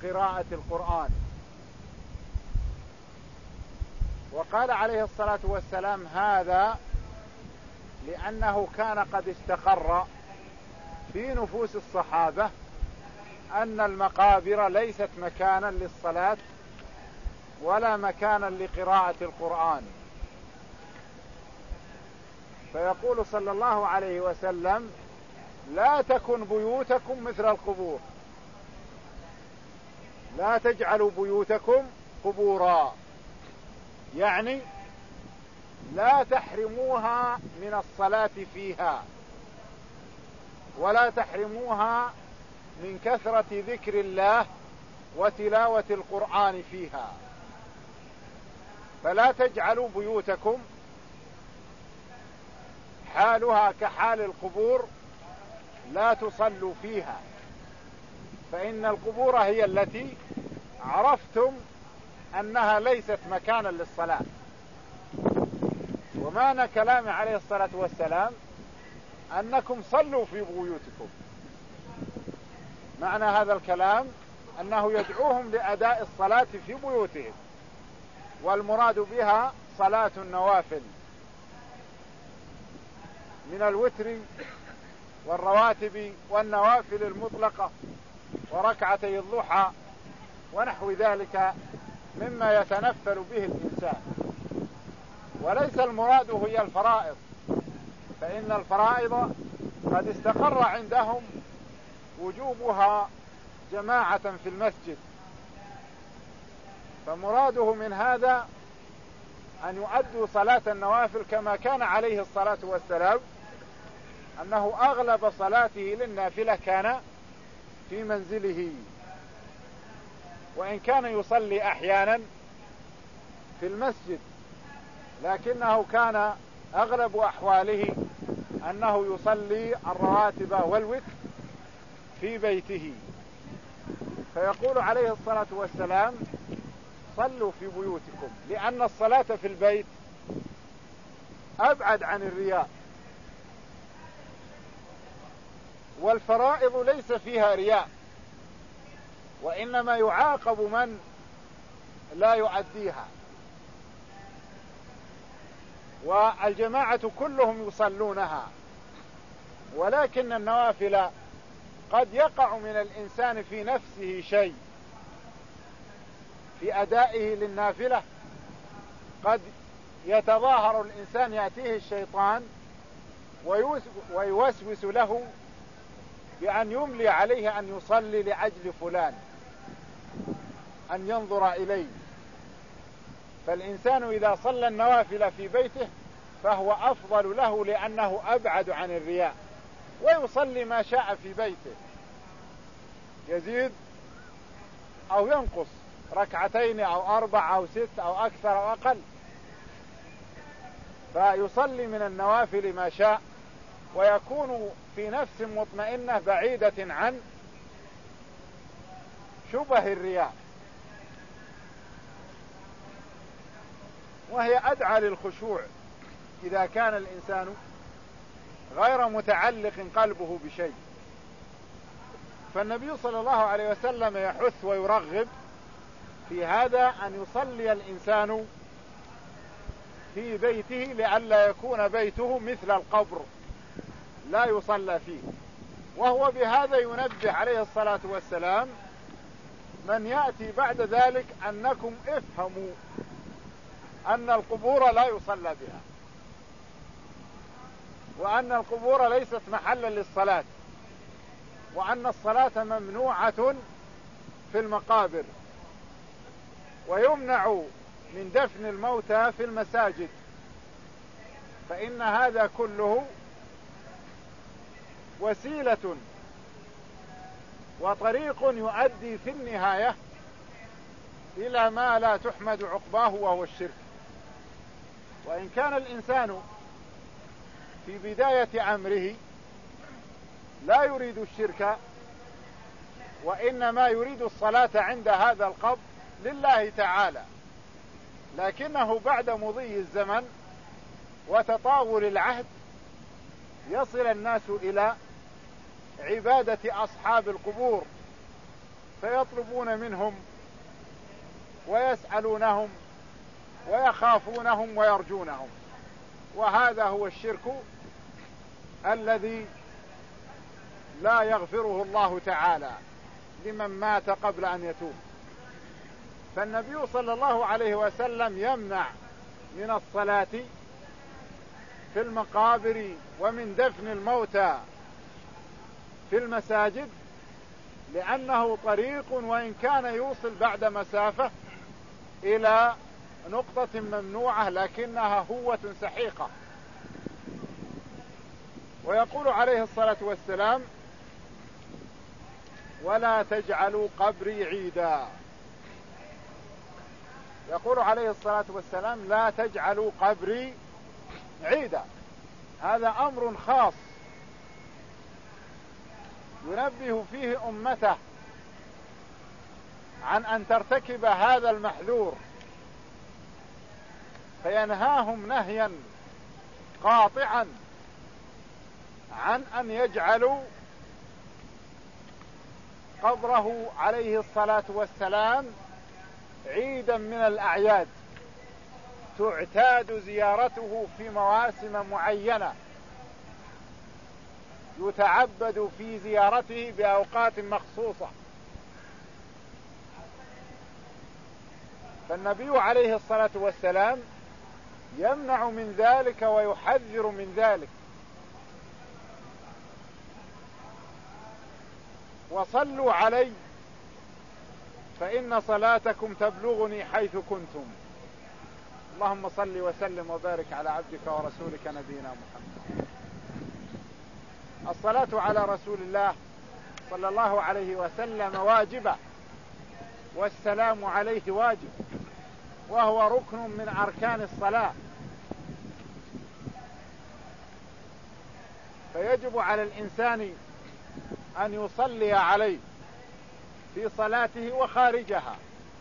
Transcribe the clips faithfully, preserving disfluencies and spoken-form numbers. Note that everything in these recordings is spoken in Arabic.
قراءة القرآن. وقال عليه الصلاة والسلام هذا لأنه كان قد استقر في نفوس الصحابة أن المقابر ليست مكانا للصلاة ولا مكانا لقراءة القرآن. فيقول صلى الله عليه وسلم: لا تكن بيوتكم مثل القبور، لا تجعلوا بيوتكم قبورا، يعني لا تحرموها من الصلاة فيها ولا تحرموها من كثرة ذكر الله وتلاوة القرآن فيها. فلا تجعلوا بيوتكم حالها كحال القبور، لا تصلوا فيها، فإن القبور هي التي عرفتم أنها ليست مكانا للصلاة. ومعنى كلام عليه الصلاة والسلام أنكم صلوا في بيوتكم. معنى هذا الكلام أنه يدعوهم لأداء الصلاة في بيوتهم، والمراد بها صلاة النوافل من الوتر والرواتب والنوافل المطلقة وركعتي الضحى ونحو ذلك مما يتنفل به الإنسان. وليس المراد هي الفرائض، فإن الفرائض قد استقر عندهم وجوبها جماعة في المسجد. فمراده من هذا أن يؤدوا صلاة النوافل كما كان عليه الصلاة والسلام أنه أغلب صلاته للنافلة كان في منزله، وإن كان يصلي أحيانا في المسجد، لكنه كان أغلب أحواله أنه يصلي الرواتب والوتر في بيته. فيقول عليه الصلاة والسلام: صلوا في بيوتكم، لأن الصلاة في البيت أبعد عن الرياء، والفرائض ليس فيها رياء، وإنما يعاقب من لا يؤديها. والجماعة كلهم يصلونها، ولكن النوافل قد يقع من الإنسان في نفسه شيء في أدائه للنافلة، قد يتظاهر الإنسان، يأتيه الشيطان ويوسوس له بأن يملي عليه أن يصلي لأجل فلان، أن ينظر إليه. فالإنسان إذا صلى النوافل في بيته فهو أفضل له، لأنه أبعد عن الرياء، ويصلي ما شاء في بيته، يزيد أو ينقص ركعتين أو أربع أو ست أو أكثر أو أقل، فيصلي من النوافل ما شاء، ويكون في نفس مطمئنة بعيدة عن شبه الرياء، وهي أدعى للخشوع إذا كان الإنسان غير متعلق قلبه بشيء. فالنبي صلى الله عليه وسلم يحث ويرغب في هذا أن يصلي الإنسان في بيته، لئلا يكون بيته مثل القبر لا يصلى فيه. وهو بهذا ينبه عليه الصلاة والسلام من يأتي بعد ذلك أنكم افهموا أن القبور لا يصلى بها، وأن القبور ليست محلا للصلاة، وأن الصلاة ممنوعة في المقابر، ويمنع من دفن الموتى في المساجد، فإن هذا كله وسيلة وطريق يؤدي في النهاية إلى ما لا تحمد عقباه وهو الشرك. وإن كان الإنسان في بداية أمره لا يريد الشرك، وإنما يريد الصلاة عند هذا القبر لله تعالى، لكنه بعد مضي الزمن وتطاول العهد يصل الناس إلى عبادة أصحاب القبور، فيطلبون منهم ويسألونهم ويخافونهم ويرجونهم، وهذا هو الشرك الذي لا يغفره الله تعالى لمن مات قبل أن يتوب. فالنبي صلى الله عليه وسلم يمنع من الصلاة في المقابر ومن دفن الموتى في المساجد، لأنه طريق وإن كان يوصل بعد مسافة إلى نقطة ممنوعة لكنها هوة سحيقة. ويقول عليه الصلاة والسلام: ولا تجعلوا قبري عيدا. يقول عليه الصلاة والسلام: لا تجعلوا قبري عيدا. هذا أمر خاص ينبه فيه أمته عن أن ترتكب هذا المحذور، فينهاهم نهيا قاطعا عن أن يجعلوا قبره عليه الصلاة والسلام عيدا من الأعياد تعتاد زيارته في مواسم معينة يتعبد في زيارته بأوقات مخصوصة. فالنبي عليه الصلاة والسلام يمنع من ذلك ويحذر من ذلك. وصلوا علي فإن صلاتكم تبلغني حيث كنتم. اللهم صل وسلم وبارك على عبدك ورسولك نبينا محمد. الصلاة على رسول الله صلى الله عليه وسلم واجبة، والسلام عليه واجب، وهو ركن من أركان الصلاة. فيجب على الإنسان أن يصلي عليه في صلاته وخارجها،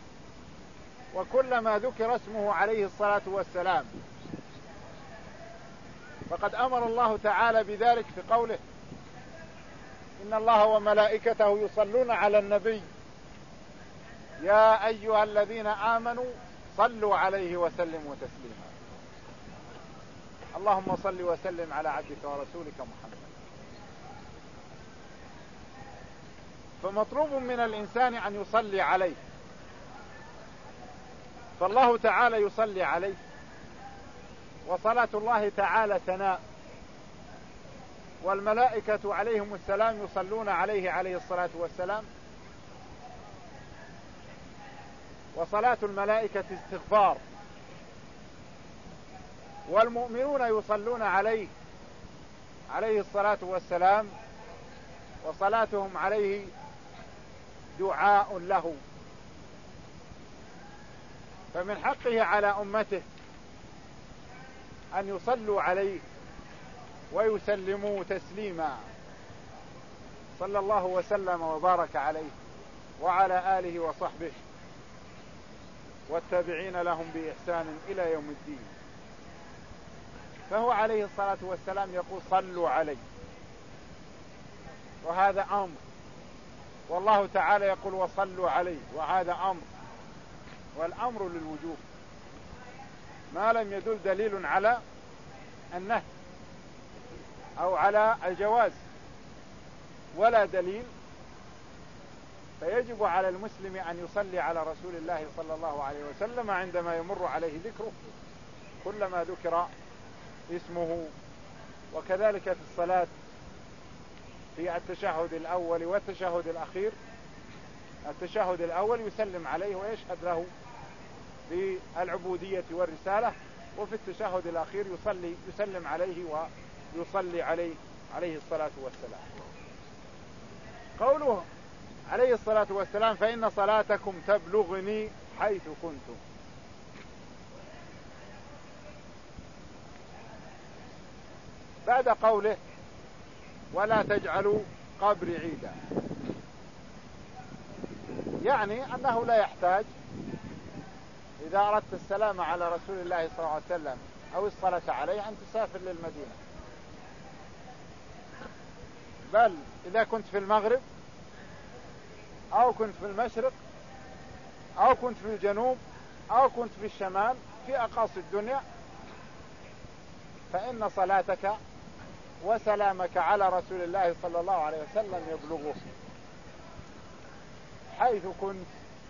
وكلما ذكر اسمه عليه الصلاة والسلام. فقد أمر الله تعالى بذلك في قوله: إن الله وملائكته يصلون على النبي يا أيها الذين آمنوا صلوا عليه وسلموا تسليما. اللهم صل وسلم على عبدك ورسولك محمد. فمطلوب من الإنسان أن يصلي عليه، فالله تعالى يصلي عليه، وصلاة الله تعالى ثناء، والملائكة عليهم السلام يصلون عليه عليه الصلاة والسلام، وصلاة الملائكة استغفار، والمؤمنون يصلون عليه عليه الصلاة والسلام، وصلاتهم عليه دعاء له. فمن حقه على أمته أن يصلوا عليه ويسلموا تسليما، صلى الله وسلم وبارك عليه وعلى آله وصحبه والتابعين لهم بإحسان إلى يوم الدين. فهو عليه الصلاة والسلام يقول: صلوا عليه، وهذا أمر، والله تعالى يقول: وصلوا عليه، وهذا أمر، والأمر للوجوب ما لم يدل دليل على النهي أو على الجواز ولا دليل، فيجب على المسلم أن يصلي على رسول الله صلى الله عليه وسلم عندما يمر عليه ذكره، كلما ذكر اسمه. وكذلك في الصلاة في التشهد الأول والتشهد الأخير. التشهد الأول يسلم عليه ويشهد له بالعبودية والرسالة، وفي التشهد الأخير يصلي يسلم عليه ويصلي عليه عليه الصلاة والسلام. قوله عليه الصلاة والسلام: فإن صلاتكم تبلغني حيث كنتم. بعد قوله: ولا تجعلوا قبري عيدا، يعني أنه لا يحتاج إذا أردت السلام على رسول الله صلى الله عليه وسلم أو الصلاة عليه أن تسافر للمدينة، بل إذا كنت في المغرب أو كنت في المشرق أو كنت في الجنوب أو كنت في الشمال في أقاصي الدنيا، فإن صلاتك وسلامك على رسول الله صلى الله عليه وسلم يبلغه حيث كنت.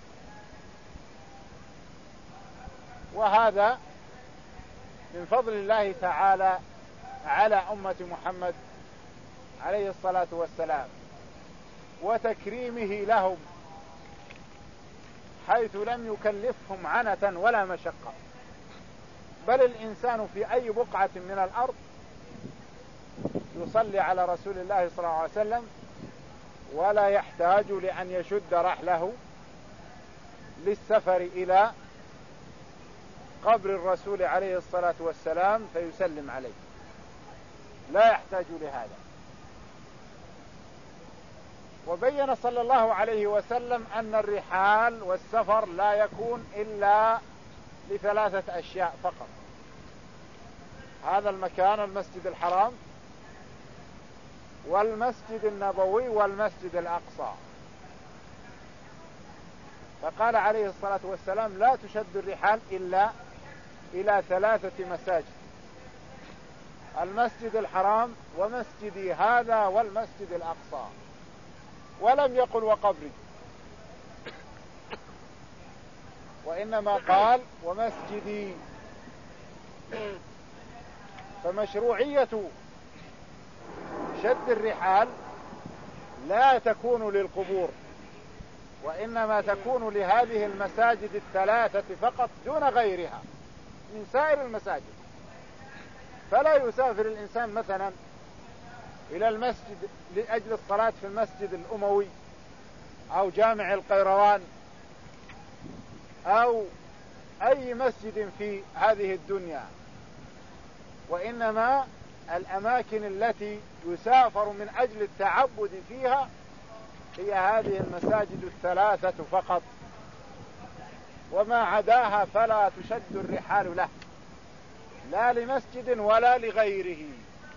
وهذا من فضل الله تعالى على أمة محمد عليه الصلاة والسلام وتكريمه لهم، حيث لم يكلفهم عنة ولا مشقة، بل الإنسان في أي بقعة من الأرض يصلي على رسول الله صلى الله عليه وسلم ولا يحتاج لأن يشد رحله للسفر إلى قبر الرسول عليه الصلاة والسلام فيسلم عليه، لا يحتاج لهذا. وبين صلى الله عليه وسلم أن الرحال والسفر لا يكون إلا لثلاثة أشياء فقط: هذا المكان المسجد الحرام والمسجد النبوي والمسجد الأقصى. فقال عليه الصلاة والسلام: لا تشد الرحال إلا إلى ثلاثة مساجد: المسجد الحرام ومسجدي هذا والمسجد الأقصى. ولم يقل وقبري، وإنما قال ومسجدي. فمشروعية شد الرحال لا تكون للقبور، وإنما تكون لهذه المساجد الثلاثة فقط دون غيرها من سائر المساجد. فلا يسافر الإنسان مثلا إلى المسجد لأجل الصلاة في المسجد الأموي أو جامع القيروان أو أي مسجد في هذه الدنيا، وإنما الأماكن التي يسافر من أجل التعبد فيها هي هذه المساجد الثلاثة فقط، وما عداها فلا تشد الرحال له لا لمسجد ولا لغيره.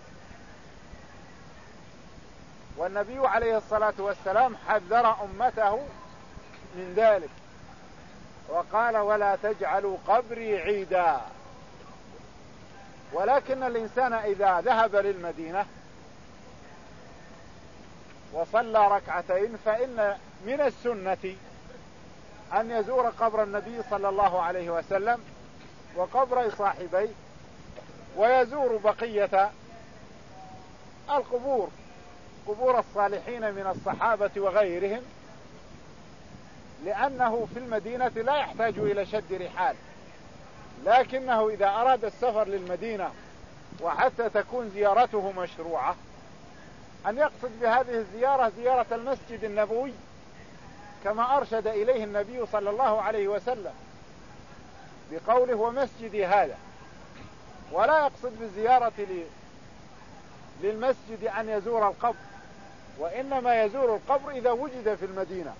والنبي عليه الصلاة والسلام حذر أمته من ذلك وقال: ولا تجعلوا قبري عيدا. ولكن الإنسان إذا ذهب للمدينة وصلى ركعتين فإن من السنة أن يزور قبر النبي صلى الله عليه وسلم وقبر صاحبيه، ويزور بقية القبور، قبور الصالحين من الصحابة وغيرهم، لأنه في المدينة لا يحتاج إلى شد رحال. لكنه إذا أراد السفر للمدينة وحتى تكون زيارته مشروعة أن يقصد بهذه الزيارة زيارة المسجد النبوي كما أرشد إليه النبي صلى الله عليه وسلم بقوله: ومسجدي هذا. ولا يقصد بالزيارة للمسجد أن يزور القبر، وإنما يزور القبر إذا وجد في المدينة.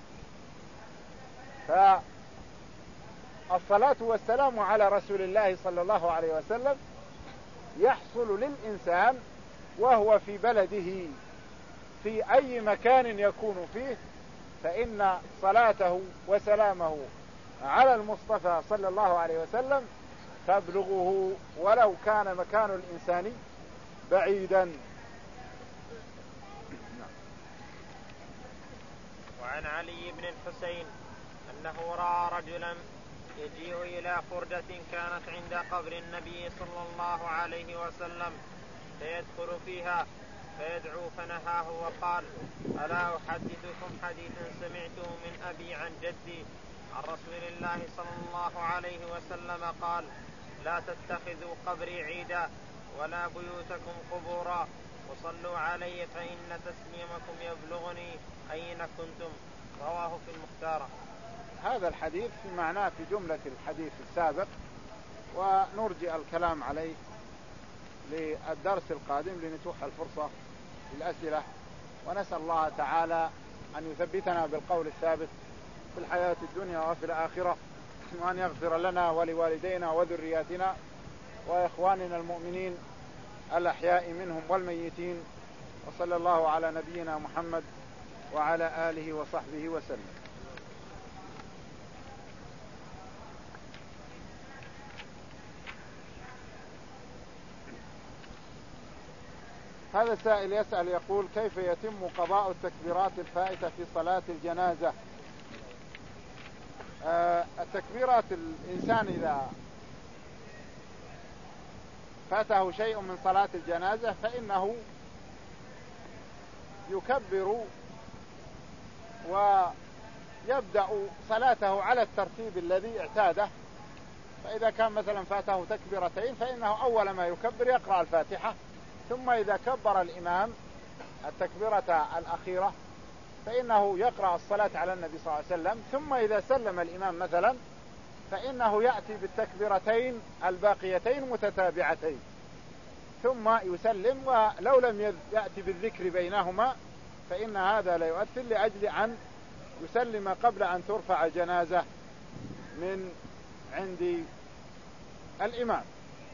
فالصلاة والسلام على رسول الله صلى الله عليه وسلم يحصل للإنسان وهو في بلده في أي مكان يكون فيه، فإن صلاته وسلامه على المصطفى صلى الله عليه وسلم تبلغه ولو كان مكان الإنسان بعيدا. وعن علي بن الحسين أنه رأى رجلا يجيء إلى فردة كانت عند قبر النبي صلى الله عليه وسلم فيدخل فيها فيدعو، فنهاه وقال: ألا أحدثكم حديثا سمعته من أبي عن جدي عن رسول الله صلى الله عليه وسلم قال: لا تتخذوا قبري عيدا ولا بيوتكم قبورا وصلوا علي فإن تسليمكم يبلغني أين كنتم. رواه في المختارة. هذا الحديث في معناه في جملة الحديث السابق، ونرجع الكلام عليه للدرس القادم لنتوح الفرصة للأسئلة، ونسأل الله تعالى أن يثبتنا بالقول الثابت في الحياة الدنيا وفي الآخرة، وأن يغفر لنا ولوالدينا وذرياتنا وإخواننا المؤمنين الأحياء منهم والميتين. وصلى الله على نبينا محمد وعلى آله وصحبه وسلم. هذا السائل يسأل يقول: كيف يتم قضاء التكبيرات الفائتة في صلاة الجنازة؟ آه التكبيرات، الإنسان إذا فاته شيء من صلاة الجنازة فإنه يكبر ويبدأ صلاته على الترتيب الذي اعتاده. فإذا كان مثلا فاته تكبيرتين فإنه أول ما يكبر يقرأ الفاتحة، ثم إذا كبر الإمام التكبيرة الأخيرة فإنه يقرأ الصلاة على النبي صلى الله عليه وسلم، ثم إذا سلم الإمام مثلا فإنه يأتي بالتكبيرتين الباقيتين متتابعتين ثم يسلم، ولو لم يأتي بالذكر بينهما فإن هذا لا يؤثر، لأجل أن يسلم قبل أن ترفع الجنازة من عند الإمام.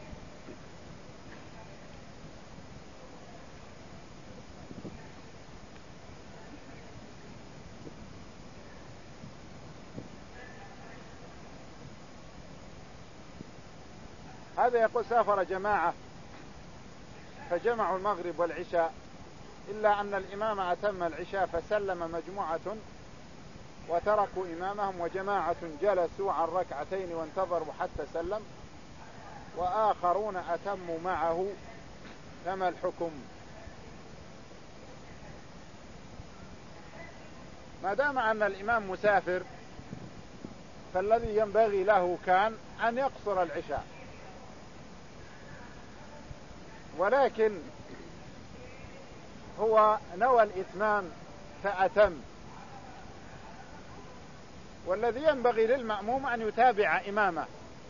هذا يقول: سافر جماعة فجمعوا المغرب والعشاء، إلا أن الإمام أتم العشاء فسلم مجموعة وتركوا إمامهم، وجماعة جلسوا عن ركعتين وانتظروا حتى سلم، وآخرون أتموا معه، فما الحكم؟ ما دام أن الإمام مسافر فالذي ينبغي له كان أن يقصر العشاء، ولكن هو نوى الإتمام فأتم، والذي ينبغي للمأموم أن يتابع إمامه،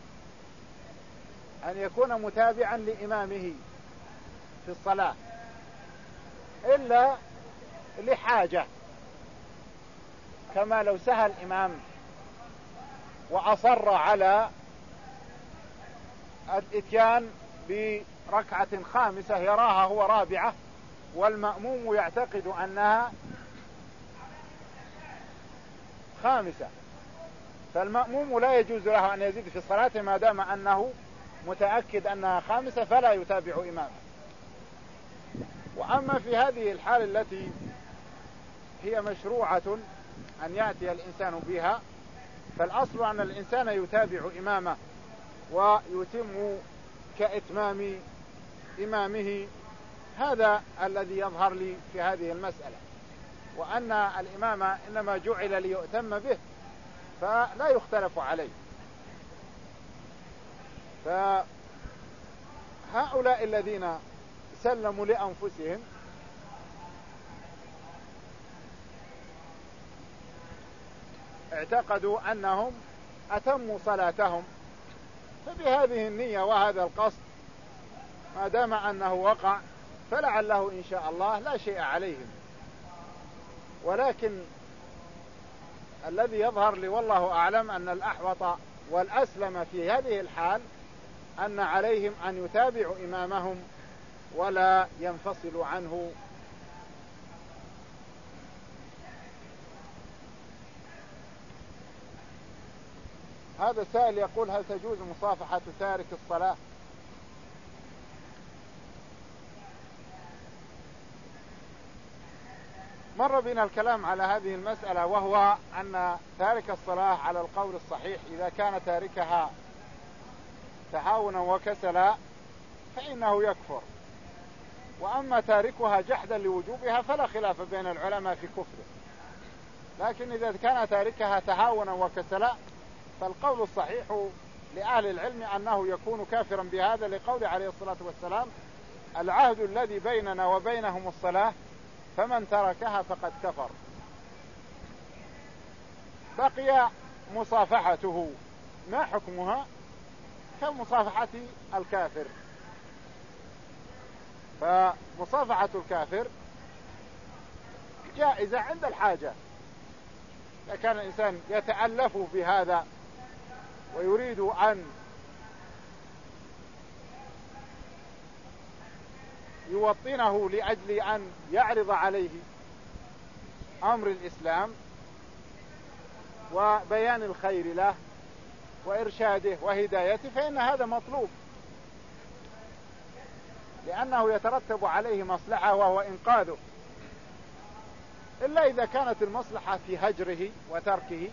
أن يكون متابعا لإمامه في الصلاة، إلا لحاجة، كما لو سهى الإمام وأصر على الإتيان بركعة خامسة يراها هو رابعة والمأموم يعتقد أنها خامسة، فالمأموم لا يجوز له أن يزيد في الصلاة ما دام أنه متأكد أنها خامسة، فلا يتابع إمامه. وأما في هذه الحال التي هي مشروعة أن يأتي الإنسان بها، فالأصل أن الإنسان يتابع إمامه ويتم كإتمام إمامه. هذا الذي يظهر لي في هذه المسألة، وأن الإمام إنما جعل ليؤتم به فلا يختلف عليه. فهؤلاء الذين سلموا لأنفسهم اعتقدوا أنهم أتموا صلاتهم، فبهذه النية وهذا القصد ما دام أنه وقع فلعله إن شاء الله لا شيء عليهم. ولكن الذي يظهر لي والله أعلم أن الأحوط والأسلم في هذه الحال أن عليهم أن يتابعوا إمامهم ولا ينفصلوا عنه. هذا السائل يقول: هل تجوز مصافحة تارك الصلاة؟ مر بنا الكلام على هذه المسألة، وهو أن تارك الصلاة على القول الصحيح إذا كان تاركها تهاونا وكسلا فإنه يكفر، وأما تاركها جحدا لوجوبها فلا خلاف بين العلماء في كفره. لكن إذا كان تاركها تهاونا وكسلا فالقول الصحيح لأهل العلم أنه يكون كافرا بهذا، لقول عليه الصلاة والسلام: العهد الذي بيننا وبينهم الصلاة فمن تركها فقد كفر. بقي مصافحته، ما حكمها؟ كمصافحة الكافر. فمصافحة الكافر جائزة عند الحاجة، إذا كان الإنسان يتألف بهذا ويريد أن يوطنه لأجل أن يعرض عليه أمر الإسلام وبيان الخير له وإرشاده وهدايته فإن هذا مطلوب، لأنه يترتب عليه مصلحة وهو إنقاذه، إلا إذا كانت المصلحة في هجره وتركه،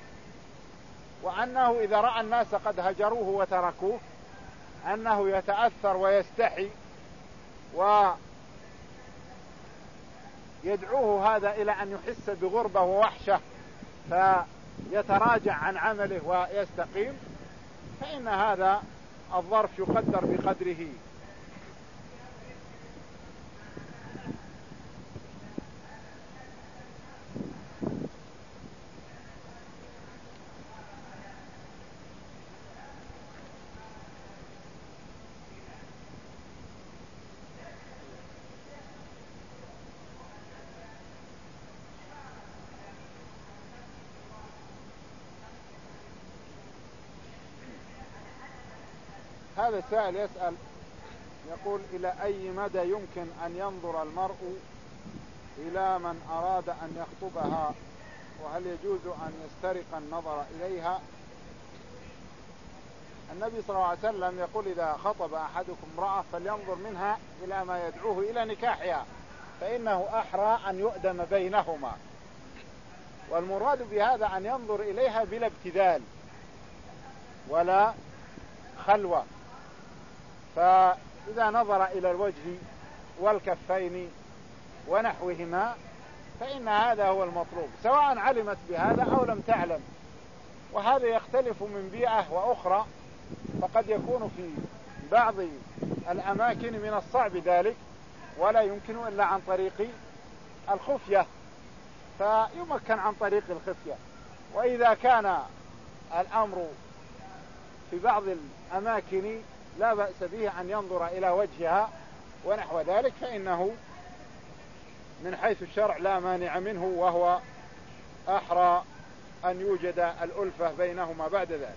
وأنه إذا رأى الناس قد هجروه وتركوه أنه يتأثر ويستحي ويدعوه هذا إلى أن يحس بغربة ووحشة فيتراجع عن عمله ويستقيم، فإن هذا الظرف يقدر بقدره. هذا السائل يسأل يقول: إلى أي مدى يمكن أن ينظر المرء إلى من أراد أن يخطبها، وهل يجوز أن يسترق النظر إليها؟ النبي صلى الله عليه وسلم يقول: إذا خطب أحدكم امرأة فلينظر منها إلى ما يدعوه إلى نكاحها، فإنه أحرى أن يؤدم بينهما. والمراد بهذا أن ينظر إليها بلا ابتذال ولا خلوة، فإذا نظر إلى الوجه والكفين ونحوهما فإن هذا هو المطلوب، سواء علمت بهذا أو لم تعلم. وهذا يختلف من بيئة وأخرى، فقد يكون في بعض الأماكن من الصعب ذلك ولا يمكن إلا عن طريق الخفية، فيمكن عن طريق الخفية. وإذا كان الأمر في بعض الأماكن لا بأس به أن ينظر إلى وجهها ونحو ذلك، فإنه من حيث الشرع لا مانع منه، وهو أحرى أن يوجد الألفة بينهما بعد ذلك.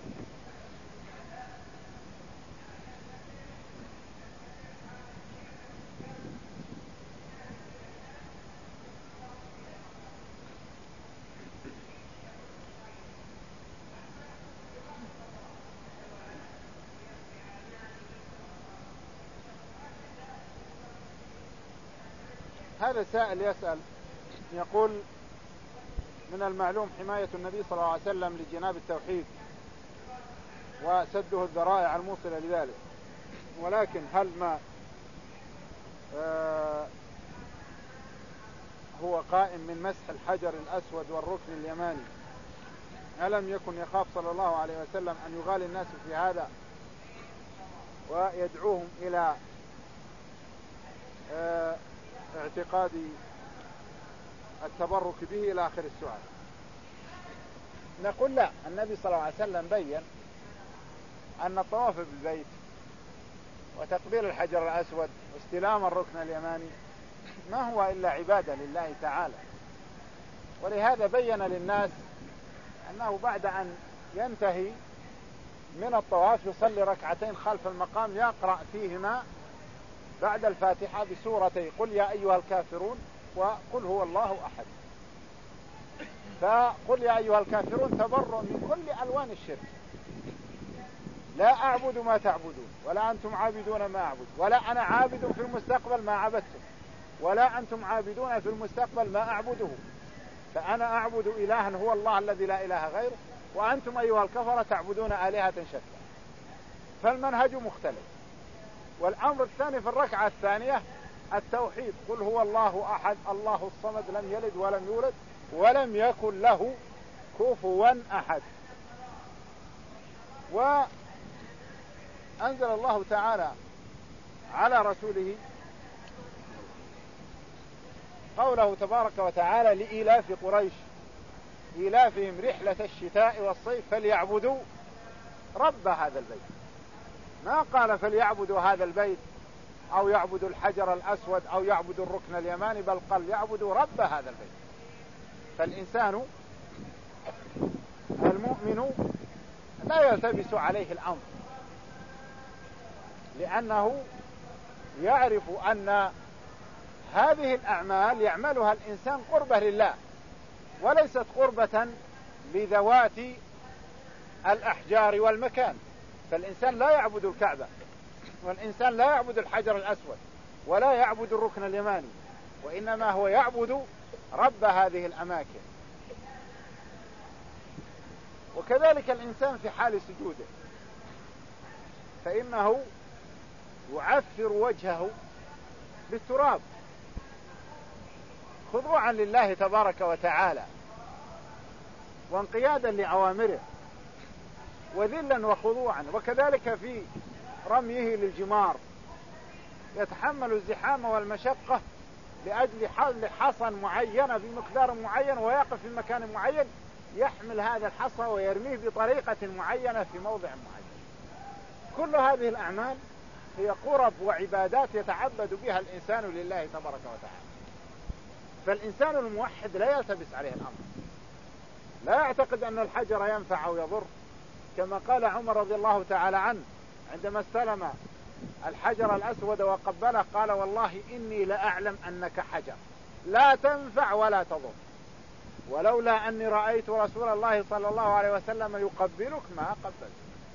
هذا سائل يسأل يقول: من المعلوم حماية النبي صلى الله عليه وسلم لجناب التوحيد وسده الذرائع الموصلة لذلك، ولكن هل ما آه هو قائم من مسح الحجر الأسود والركن اليماني، ألم يكن يخاف صلى الله عليه وسلم أن يغالي الناس في هذا ويدعوهم إلى آه اعتقاد التبرك به إلى آخر السؤال؟ نقول لا، النبي صلى الله عليه وسلم بين أن الطواف بالبيت وتقبيل الحجر الأسود واستلام الركن اليماني ما هو إلا عبادة لله تعالى، ولهذا بين للناس أنه بعد أن ينتهي من الطواف يصلي ركعتين خلف المقام يقرأ فيهما بعد الفاتحة بسورتي قل يا أيها الكافرون وقل هو الله أحد. فقل يا أيها الكافرون تبرؤ من كل ألوان الشرك، لا أعبد ما تعبدون ولا أنتم عابدون ما أعبد، ولا أنا عابد في المستقبل ما عبدتم ولا أنتم عابدون في المستقبل ما أعبده، فأنا أعبد إلها هو الله الذي لا إله غيره، وأنتم أيها الكفرة تعبدون آلهة شتى. فالمنهج مختلف. والأمر الثاني في الركعة الثانية التوحيد، قل هو الله أحد الله الصمد لم يلد ولم يولد ولم يكن له كفوا أحد. وأنزل الله تعالى على رسوله قوله تبارك وتعالى: لإيلاف قريش إيلافهم رحلة الشتاء والصيف فليعبدوا رب هذا البيت. ما قال فليعبدوا هذا البيت أو يعبدوا الحجر الأسود أو يعبدوا الركن اليماني، بل قال يعبدوا رب هذا البيت. فالإنسان المؤمن لا يلتبس عليه الأمر، لأنه يعرف أن هذه الأعمال يعملها الإنسان قربة لله، وليست قربة لذوات الأحجار والمكان. فالإنسان لا يعبد الكعبة، والإنسان لا يعبد الحجر الأسود، ولا يعبد الركن اليماني، وإنما هو يعبد رب هذه الأماكن. وكذلك الإنسان في حال سجوده، فإنه يعفر وجهه بالتراب خضوعا لله تبارك وتعالى، وانقيادا لأوامره، وذلا وخضوعا. وكذلك في رميه للجمار يتحمل الزحام والمشقة لأجل حل حصى معينة بمقدار معين، ويقف في مكان معين، يحمل هذا الحصى ويرميه بطريقة معينة في موضع معين. كل هذه الأعمال هي قرب وعبادات يتعبد بها الإنسان لله تبارك وتعالى. فالإنسان الموحد لا يلتبس عليه الأمر، لا يعتقد أن الحجر ينفع أو يضر، كما قال عمر رضي الله تعالى عنه عندما استلم الحجر الأسود وقبله، قال: والله إني لأعلم أنك حجر لا تنفع ولا تضر، ولولا أني رأيت رسول الله صلى الله عليه وسلم يقبلك ما قبلت.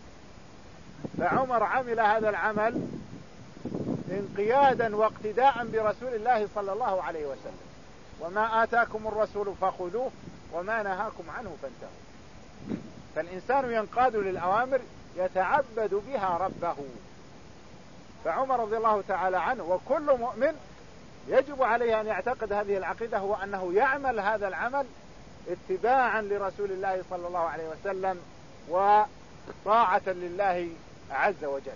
فعمر عمل هذا العمل انقيادا واقتداء برسول الله صلى الله عليه وسلم: وما آتاكم الرسول فخذوه وما نهاكم عنه فانتهوا. فالإنسان ينقاد للأوامر يتعبد بها ربه. فعمر رضي الله تعالى عنه وكل مؤمن يجب عليه أن يعتقد هذه العقيدة، هو أنه يعمل هذا العمل اتباعا لرسول الله صلى الله عليه وسلم وطاعة لله عز وجل.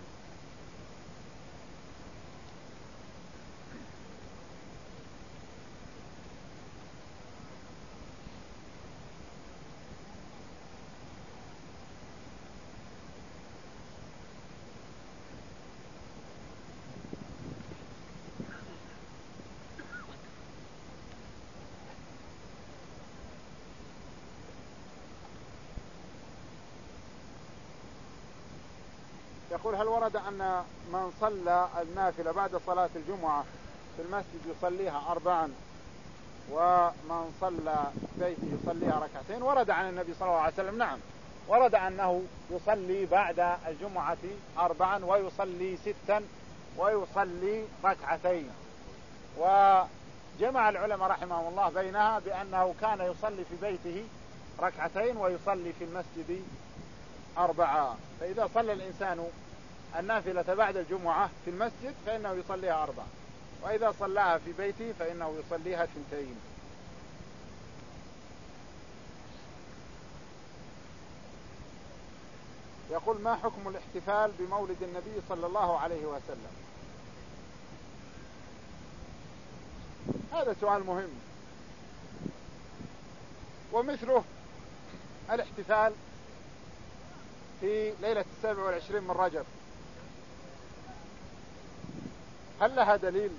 يقول: هل ورد أن من صلى النافلة بعد صلاة الجمعة في المسجد يصليها أربعا، ومن صلى بيته يصليها ركعتين؟ ورد عن النبي صلى الله عليه وسلم، نعم، ورد أنه يصلي بعد الجمعة أربعا، ويصلي ستا، ويصلي ركعتين. وجمع العلماء رحمهم الله بينها بأنه كان يصلي في بيته ركعتين ويصلي في المسجد أربعة. فإذا صلى الإنسان النافلة بعد الجمعة في المسجد فإنه يصليها أربعة، وإذا صلاها في بيته فإنه يصليها ثنتين. يقول: ما حكم الاحتفال بمولد النبي صلى الله عليه وسلم؟ هذا سؤال مهم، ومثله الاحتفال في ليلة السابع والعشرين من رجب. هل لها دليل؟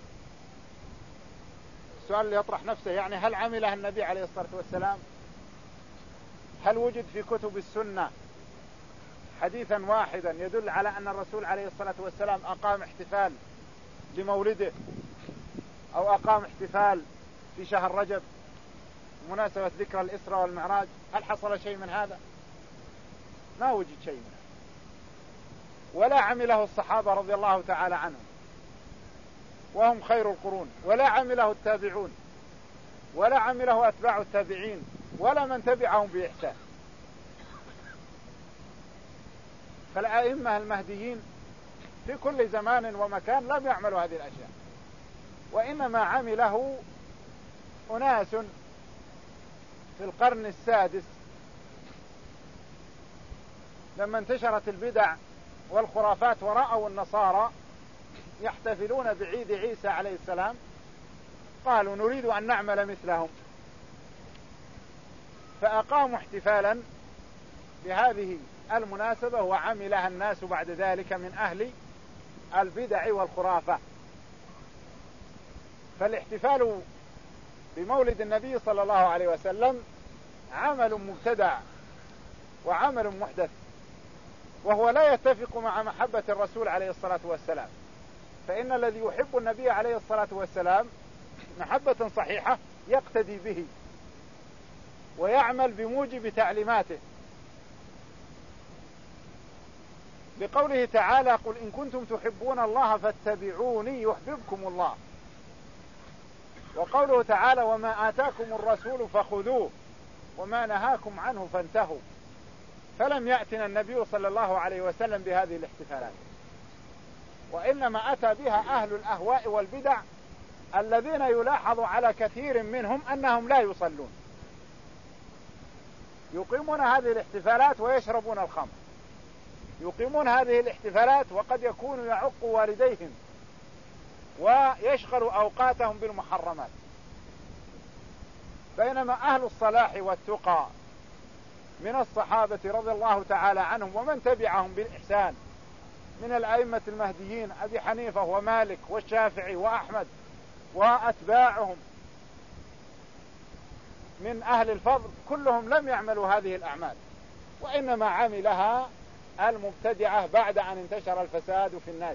السؤال اللي يطرح نفسه يعني هل عملها النبي عليه الصلاة والسلام؟ هل وجد في كتب السنة حديثا واحدا يدل على أن الرسول عليه الصلاة والسلام أقام احتفال لمولده، أو أقام احتفال في شهر رجب مناسبة ذكرى الإسراء والمعراج؟ هل حصل شيء من هذا؟ ما وجد شيء منه، ولا عمله الصحابة رضي الله تعالى عنهم وهم خير القرون، ولا عمله التابعون، ولا عمله أتباع التابعين، ولا من تبعهم بإحسان. فالأئمة المهديين في كل زمان ومكان لم يعملوا هذه الأشياء، وإنما عمله أناس في القرن السادس لما انتشرت البدع والخرافات ورأوا النصارى يحتفلون بعيد عيسى عليه السلام، قالوا نريد أن نعمل مثلهم، فأقاموا احتفالا بهذه المناسبة، وعملها الناس بعد ذلك من أهل البدع والخرافة. فالاحتفال بمولد النبي صلى الله عليه وسلم عمل مبتدع وعمل محدث، وهو لا يتفق مع محبة الرسول عليه الصلاة والسلام. فإن الذي يحب النبي عليه الصلاة والسلام محبة صحيحة يقتدي به ويعمل بموجب تعليماته، لقوله تعالى: قل إن كنتم تحبون الله فاتبعوني يحببكم الله. وقوله تعالى: وما آتاكم الرسول فخذوه وما نهاكم عنه فانتهوا. فلم يأتنا النبي صلى الله عليه وسلم بهذه الاحتفالات، وإنما أتى بها أهل الأهواء والبدع الذين يلاحظ على كثير منهم أنهم لا يصلون، يقيمون هذه الاحتفالات ويشربون الخمر، يقيمون هذه الاحتفالات وقد يكون يعق والديهم ويشغل أوقاتهم بالمحرمات، بينما أهل الصلاح والتقى من الصحابة رضي الله تعالى عنهم ومن تبعهم بالإحسان من الأئمة المهديين أبي حنيفة ومالك والشافعي وأحمد وأتباعهم من أهل الفضل، كلهم لم يعملوا هذه الأعمال، وإنما عملها المبتدعة بعد أن انتشر الفساد في الناس.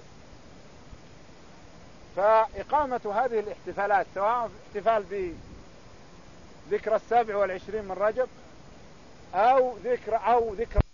فإقامة هذه الاحتفالات سواء احتفال بذكرى السابع والعشرين من رجب أو ذكرى أو ذكرى